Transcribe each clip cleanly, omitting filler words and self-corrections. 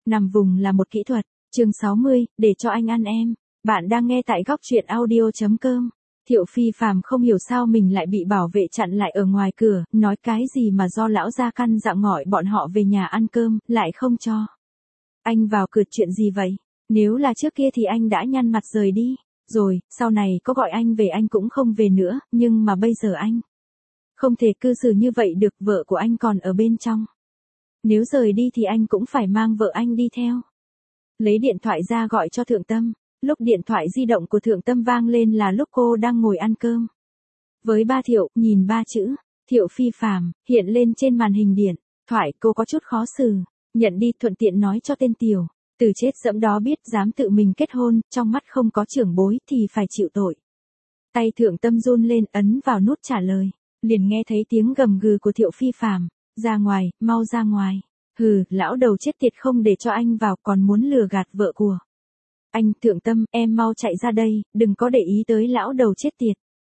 Nằm vùng là một kỹ thuật. Chương 60, để cho anh ăn em. Bạn đang nghe tại góc truyện audio.com. Thiệu Phi Phàm không hiểu sao mình lại bị bảo vệ chặn lại ở ngoài cửa, nói cái gì mà do lão gia căn dặn gọi bọn họ về nhà ăn cơm, lại không cho. Anh vào cửa chuyện gì vậy? Nếu là trước kia thì anh đã nhăn mặt rời đi. Rồi, sau này có gọi anh về anh cũng không về nữa, nhưng mà bây giờ anh không thể cư xử như vậy được, vợ của anh còn ở bên trong. Nếu rời đi thì anh cũng phải mang vợ anh đi theo. Lấy điện thoại ra gọi cho Thượng Tâm. Lúc điện thoại di động của Thượng Tâm vang lên là lúc cô đang ngồi ăn cơm. Với ba Thiệu, nhìn ba chữ, Thiệu Phi Phàm, hiện lên trên màn hình điện thoại, cô có chút khó xử. Nhận đi, thuận tiện nói cho tên tiểu tử chết dẫm đó biết dám tự mình kết hôn, trong mắt không có trưởng bối thì phải chịu tội. Tay Thượng Tâm run lên ấn vào nút trả lời. Liền nghe thấy tiếng gầm gừ của Thiệu Phi Phàm. Ra ngoài, mau ra ngoài. Hừ, lão đầu chết tiệt, không để cho anh vào còn muốn lừa gạt vợ của anh. Thượng Tâm, em mau chạy ra đây, đừng có để ý tới lão đầu chết tiệt.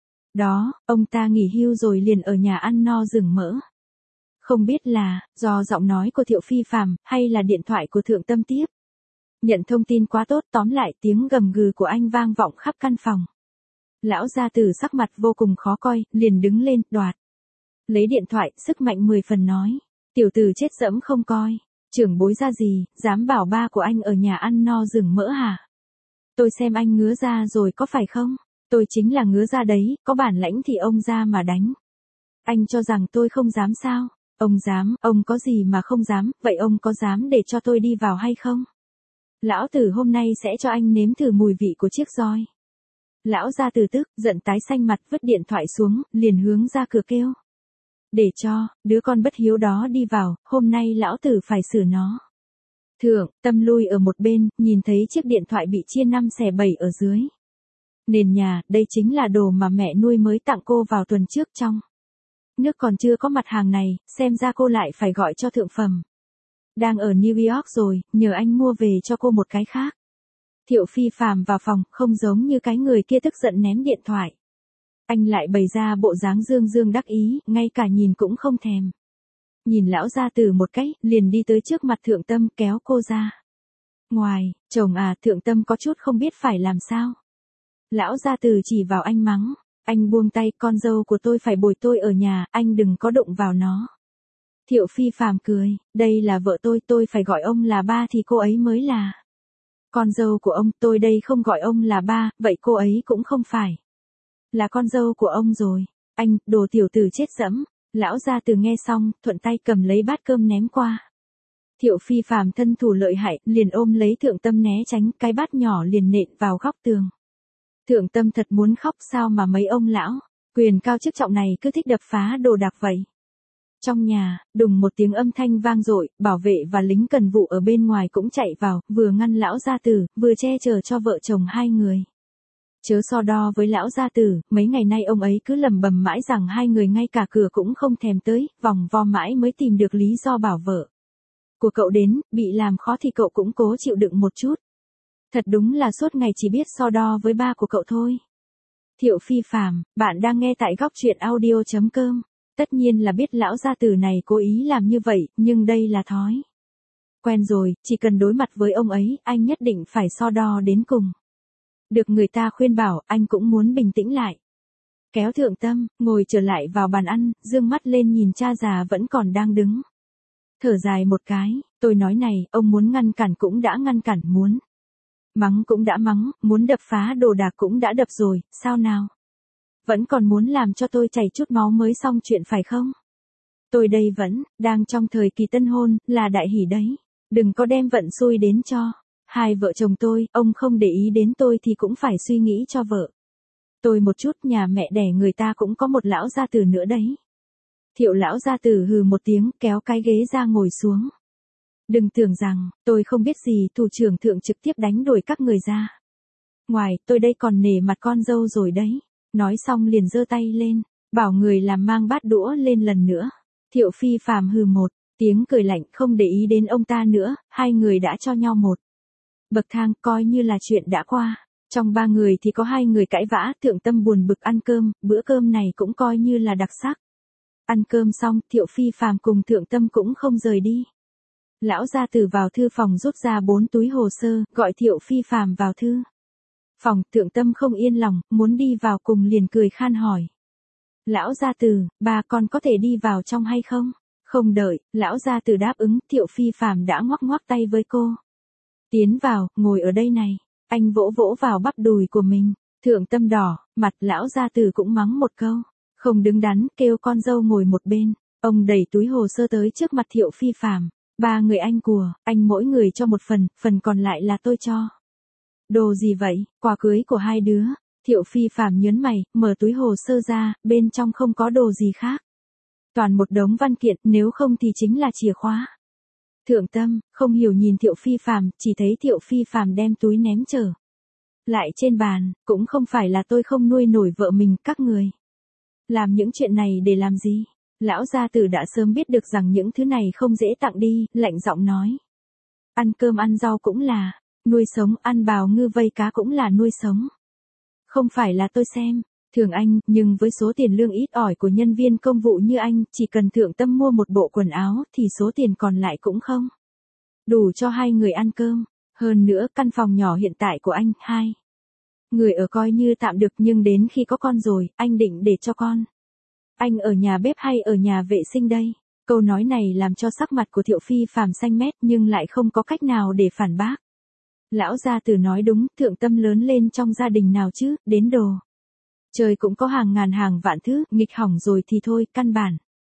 Đó, ông ta nghỉ hưu rồi liền ở nhà ăn no rừng mỡ. Không biết là do giọng nói của Thiệu Phi Phàm hay là điện thoại của Thượng Tâm tiếp nhận thông tin quá tốt, tóm lại tiếng gầm gừ của anh vang vọng khắp căn phòng. Lão gia tử sắc mặt vô cùng khó coi, liền đứng lên, đoạt lấy điện thoại, sức mạnh 10 phần nói. Tiểu tử chết dẫm không coi trưởng bối ra gì, dám bảo ba của anh ở nhà ăn no rừng mỡ hả? Tôi xem anh ngứa ra rồi có phải không? Tôi chính là ngứa ra đấy, có bản lãnh thì ông ra mà đánh. Anh cho rằng tôi không dám sao? Ông dám, ông có gì mà không dám, vậy ông có dám để cho tôi đi vào hay không? Lão tử hôm nay sẽ cho anh nếm thử mùi vị của chiếc roi. Lão gia tử tức, giận tái xanh mặt, vứt điện thoại xuống, liền hướng ra cửa kêu. Để cho đứa con bất hiếu đó đi vào, hôm nay lão tử phải xử nó. Thượng Tâm lui ở một bên, nhìn thấy chiếc điện thoại bị chia 5 xẻ 7 ở dưới nền nhà. Đây chính là đồ mà mẹ nuôi mới tặng cô vào tuần trước, trong nước còn chưa có mặt hàng này, xem ra cô lại phải gọi cho thượng phẩm. Đang ở New York rồi, nhờ anh mua về cho cô một cái khác. Thiệu Phi Phàm vào phòng, không giống như cái người kia tức giận ném điện thoại. Anh lại bày ra bộ dáng dương dương đắc ý, ngay cả nhìn cũng không thèm. Nhìn lão gia tử một cái, liền đi tới trước mặt Thượng Tâm, kéo cô ra ngoài. Chồng à? Thượng Tâm có chút không biết phải làm sao. Lão gia tử chỉ vào anh mắng. Anh buông tay, con dâu của tôi phải bồi tôi ở nhà, anh đừng có đụng vào nó. Thiệu Phi Phàm cười, đây là vợ tôi phải gọi ông là ba thì cô ấy mới là con dâu của ông. Tôi đây không gọi ông là ba, vậy cô ấy cũng không phải là con dâu của ông rồi. Anh, đồ tiểu tử chết dẫm. Lão gia tử nghe xong, thuận tay cầm lấy bát cơm ném qua. Thiệu Phi Phàm thân thủ lợi hại, liền ôm lấy Thượng Tâm né tránh, cái bát nhỏ liền nện vào góc tường. Thượng Tâm thật muốn khóc, sao mà mấy ông lão quyền cao chức trọng này cứ thích đập phá đồ đạc vậy. Trong nhà, đùng một tiếng âm thanh vang dội, bảo vệ và lính cần vụ ở bên ngoài cũng chạy vào, vừa ngăn lão gia tử, vừa che chở cho vợ chồng hai người. Chớ so đo với lão gia tử, mấy ngày nay ông ấy cứ lầm bầm mãi rằng hai người ngay cả cửa cũng không thèm tới, vòng vo mãi mới tìm được lý do bảo vợ của cậu đến, bị làm khó thì cậu cũng cố chịu đựng một chút. Thật đúng là suốt ngày chỉ biết so đo với ba của cậu thôi. Thiệu Phi Phàm, bạn đang nghe tại góc truyện audio.com. Tất nhiên là biết lão gia tử này cố ý làm như vậy, nhưng đây là thói quen rồi, chỉ cần đối mặt với ông ấy, anh nhất định phải so đo đến cùng. Được người ta khuyên bảo, anh cũng muốn bình tĩnh lại. Kéo Thượng Tâm, ngồi trở lại vào bàn ăn, dương mắt lên nhìn cha già vẫn còn đang đứng. Thở dài một cái, tôi nói này, ông muốn ngăn cản cũng đã ngăn cản, muốn mắng cũng đã mắng, muốn đập phá đồ đạc cũng đã đập rồi, sao nào? Vẫn còn muốn làm cho tôi chảy chút máu mới xong chuyện phải không? Tôi đây vẫn đang trong thời kỳ tân hôn, là đại hỷ đấy. Đừng có đem vận xui đến cho hai vợ chồng tôi, ông không để ý đến tôi thì cũng phải suy nghĩ cho vợ tôi một chút, nhà mẹ đẻ người ta cũng có một lão gia tử nữa đấy. Thiệu lão gia tử hừ một tiếng, kéo cái ghế ra ngồi xuống. Đừng tưởng rằng tôi không biết gì, thủ trưởng Thượng trực tiếp đánh đuổi các người ra ngoài, tôi đây còn nể mặt con dâu rồi đấy. Nói xong liền giơ tay lên, bảo người làm mang bát đũa lên lần nữa. Thiệu Phi Phàm hừ một tiếng cười lạnh, không để ý đến ông ta nữa, hai người đã cho nhau một bậc thang, coi như là chuyện đã qua. Trong ba người thì có hai người cãi vã, Thượng Tâm buồn bực ăn cơm, bữa cơm này cũng coi như là đặc sắc. Ăn cơm xong, Thiệu Phi Phàm cùng Thượng Tâm cũng không rời đi. Lão gia tử vào thư phòng rút ra 4 túi hồ sơ, gọi Thiệu Phi Phàm vào thư phòng. Thượng Tâm không yên lòng, muốn đi vào cùng liền cười khan hỏi. Lão gia tử, ba con có thể đi vào trong hay không? Không đợi, lão gia tử đáp ứng, Thiệu Phi Phàm đã ngoắc ngoắc tay với cô. Tiến vào, ngồi ở đây này. Anh vỗ vỗ vào bắp đùi của mình. Thượng Tâm đỏ, mặt lão gia tử cũng mắng một câu. Không đứng đắn, kêu con dâu ngồi một bên. Ông đẩy túi hồ sơ tới trước mặt Thiệu Phi Phàm. 3 người anh của, anh mỗi người cho một phần còn lại là tôi cho. Đồ gì vậy, quà cưới của 2 đứa. Thiệu Phi Phàm nhớn mày, mở túi hồ sơ ra, bên trong không có đồ gì khác. Toàn một đống văn kiện, nếu không thì chính là chìa khóa. Thượng Tâm, không hiểu nhìn Thiệu Phi Phàm, chỉ thấy Thiệu Phi Phàm đem túi ném trở lại trên bàn, cũng không phải là tôi không nuôi nổi vợ mình, các người làm những chuyện này để làm gì? Lão gia tử đã sớm biết được rằng những thứ này không dễ tặng đi, lạnh giọng nói. Ăn cơm ăn rau cũng là nuôi sống, ăn bào ngư vây cá cũng là nuôi sống. Không phải là tôi xem thường anh, nhưng với số tiền lương ít ỏi của nhân viên công vụ như anh, chỉ cần Thượng Tâm mua một bộ quần áo thì số tiền còn lại cũng không đủ cho 2 người ăn cơm. Hơn nữa, căn phòng nhỏ hiện tại của anh, 2 người ở coi như tạm được, nhưng đến khi có con rồi, anh định để cho con anh ở nhà bếp hay ở nhà vệ sinh đây? Câu nói này làm cho sắc mặt của Thiệu Phi Phàm xanh mét nhưng lại không có cách nào để phản bác. Lão gia tử nói đúng, Thượng Tâm lớn lên trong gia đình nào chứ, đến đồ trời cũng có hàng ngàn hàng vạn thứ, nghịch hỏng rồi thì thôi, căn bản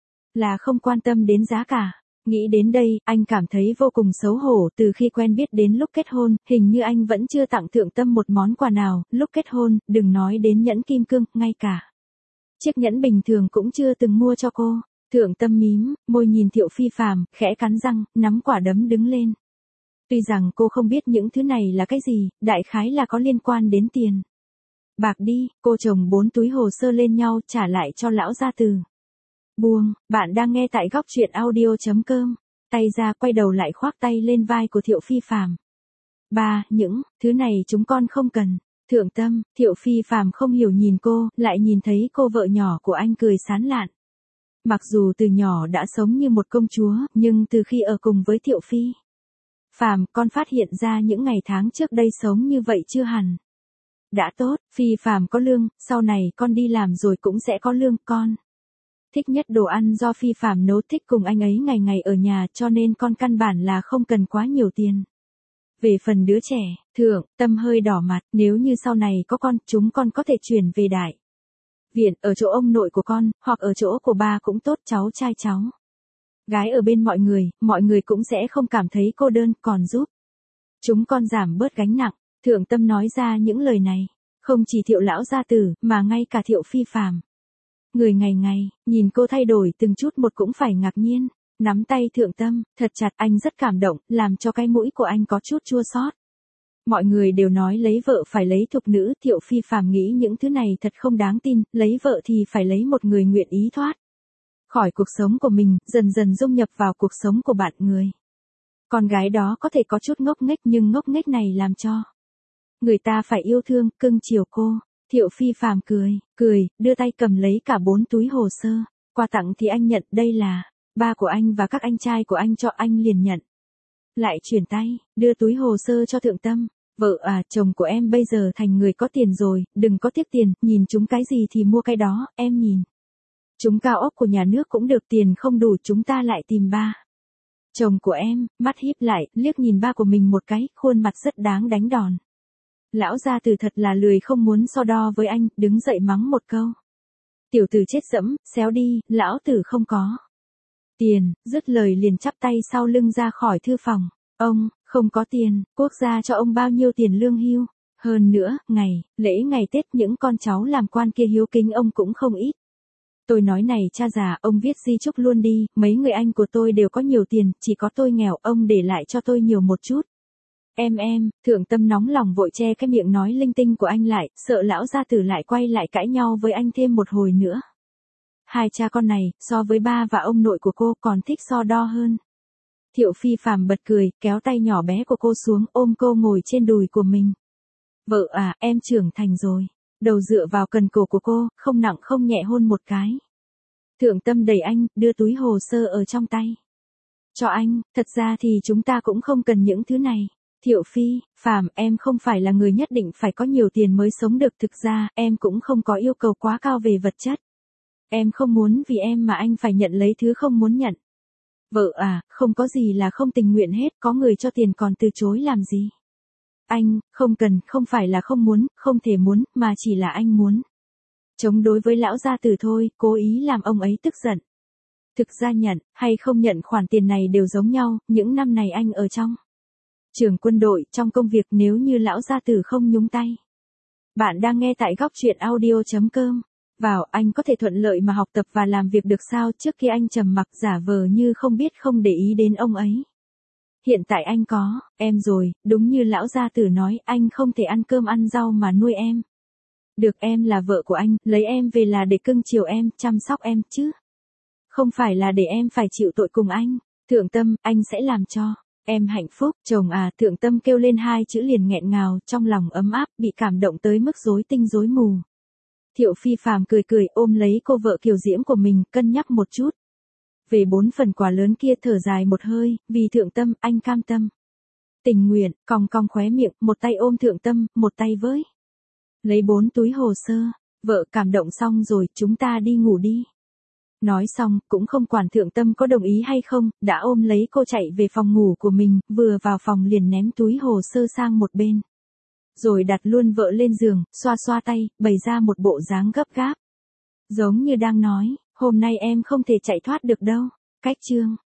là không quan tâm đến giá cả. Nghĩ đến đây, anh cảm thấy vô cùng xấu hổ. Từ khi quen biết đến lúc kết hôn, hình như anh vẫn chưa tặng Thượng Tâm một món quà nào. Lúc kết hôn, đừng nói đến nhẫn kim cương, ngay cả chiếc nhẫn bình thường cũng chưa từng mua cho cô. Thượng Tâm mím môi nhìn Thiệu Phi Phàm, khẽ cắn răng, nắm quả đấm đứng lên. Tuy rằng cô không biết những thứ này là cái gì, đại khái là có liên quan đến tiền bạc đi. Cô chồng 4 túi hồ sơ lên nhau, trả lại cho lão gia tử. Buông, bạn đang nghe tại góc truyện audio.com. Tay ra, quay đầu lại khoác tay lên vai của Thiệu Phi Phàm. Ba, những thứ này chúng con không cần. Thượng Tâm, Thiệu Phi Phàm không hiểu nhìn cô, lại nhìn thấy cô vợ nhỏ của anh cười sán lạn. Mặc dù từ nhỏ đã sống như một công chúa, nhưng từ khi ở cùng với Thiệu Phi Phàm, con phát hiện ra những ngày tháng trước đây sống như vậy chưa hẳn đã tốt. Phi Phàm có lương, sau này con đi làm rồi cũng sẽ có lương. Con thích nhất đồ ăn do Phi Phàm nấu, thích cùng anh ấy ngày ngày ở nhà, cho nên con căn bản là không cần quá nhiều tiền. Về phần đứa trẻ, Thượng Tâm hơi đỏ mặt, nếu như sau này có con, chúng con có thể chuyển về đại viện, ở chỗ ông nội của con, hoặc ở chỗ của ba cũng tốt, cháu trai cháu gái ở bên mọi người cũng sẽ không cảm thấy cô đơn, còn giúp chúng con giảm bớt gánh nặng. Thượng Tâm nói ra những lời này, không chỉ Thiệu lão gia tử, mà ngay cả Thiệu Phi Phàm, người ngày ngày nhìn cô thay đổi từng chút một cũng phải ngạc nhiên. Nắm tay Thượng Tâm thật chặt, anh rất cảm động, làm cho cái mũi của anh có chút chua xót. Mọi người đều nói lấy vợ phải lấy thục nữ, Thiệu Phi Phàm nghĩ những thứ này thật không đáng tin, lấy vợ thì phải lấy một người nguyện ý thoát khỏi cuộc sống của mình, dần dần dung nhập vào cuộc sống của bạn người. Con gái đó có thể có chút ngốc nghếch, nhưng ngốc nghếch này làm cho người ta phải yêu thương, cưng chiều cô. Thiệu Phi Phàm cười, đưa tay cầm lấy cả 4 túi hồ sơ. Quà tặng thì anh nhận, đây là ba của anh và các anh trai của anh cho, anh liền nhận. Lại chuyển tay, đưa túi hồ sơ cho Thượng Tâm. Vợ à, chồng của em bây giờ thành người có tiền rồi, đừng có tiếc tiền, nhìn chúng cái gì thì mua cái đó, em nhìn chúng cao ốc của nhà nước cũng được, tiền không đủ chúng ta lại tìm ba chồng của em. Mắt híp lại, liếc nhìn ba của mình một cái, khuôn mặt rất đáng đánh đòn. Lão gia tử thật là lười, không muốn so đo với anh, đứng dậy mắng một câu. Tiểu tử chết dẫm, xéo đi, lão tử không có tiền. Dứt lời liền chắp tay sau lưng ra khỏi thư phòng. Ông không có tiền, quốc gia cho ông bao nhiêu tiền lương hưu. Hơn nữa, ngày Tết những con cháu làm quan kia hiếu kính ông cũng không ít. Tôi nói này cha già, ông viết di chúc luôn đi, mấy người anh của tôi đều có nhiều tiền, chỉ có tôi nghèo, ông để lại cho tôi nhiều một chút. Em, Thượng Tâm nóng lòng vội che cái miệng nói linh tinh của anh lại, sợ lão gia tử lại quay lại cãi nhau với anh thêm một hồi nữa. Hai cha con này, so với ba và ông nội của cô còn thích so đo hơn. Thiệu Phi Phàm bật cười, kéo tay nhỏ bé của cô xuống, ôm cô ngồi trên đùi của mình. Vợ à, em trưởng thành rồi. Đầu dựa vào cần cổ của cô, không nặng không nhẹ hôn một cái. Thượng Tâm đẩy anh, đưa túi hồ sơ ở trong tay Cho anh, thật ra thì chúng ta cũng không cần những thứ này. Thiệu Phi, Phàm, em không phải là người nhất định phải có nhiều tiền mới sống được, thực ra, em cũng không có yêu cầu quá cao về vật chất. Em không muốn vì em mà anh phải nhận lấy thứ không muốn nhận. Vợ à, không có gì là không tình nguyện hết, có người cho tiền còn từ chối làm gì. Anh, không cần, không phải là không muốn, không thể muốn, mà chỉ là anh muốn. Chống đối với lão gia tử thôi, cố ý làm ông ấy tức giận. Thực ra nhận, hay không nhận khoản tiền này đều giống nhau, những năm này anh ở trong trường quân đội, trong công việc, nếu như lão gia tử không nhúng tay. Bạn đang nghe tại góc truyện audio.com. Vào, anh có thể thuận lợi mà học tập và làm việc được sao? Trước khi anh trầm mặc giả vờ như không biết không để ý đến ông ấy. Hiện tại anh có, em rồi, đúng như lão gia tử nói, anh không thể ăn cơm ăn rau mà nuôi em. Được, em là vợ của anh, lấy em về là để cưng chiều em, chăm sóc em chứ. Không phải là để em phải chịu tội cùng anh. Thượng Tâm, anh sẽ làm cho em hạnh phúc. Chồng à, Thượng Tâm kêu lên hai chữ liền nghẹn ngào, trong lòng ấm áp, bị cảm động tới mức rối tinh rối mù. Thiệu Phi Phàm cười cười ôm lấy cô vợ kiều diễm của mình, cân nhắc một chút. Về 4 phần quà lớn kia thở dài một hơi, vì Thượng Tâm, anh cam tâm. Tình nguyện, cong cong khóe miệng, một tay ôm Thượng Tâm, một tay với. Lấy 4 túi hồ sơ, vợ cảm động xong rồi, chúng ta đi ngủ đi. Nói xong, cũng không quản Thượng Tâm có đồng ý hay không, đã ôm lấy cô chạy về phòng ngủ của mình, vừa vào phòng liền ném túi hồ sơ sang một bên. Rồi đặt luôn vợ lên giường, xoa xoa tay, bày ra một bộ dáng gấp gáp. Giống như đang nói, hôm nay em không thể chạy thoát được đâu. Cách chương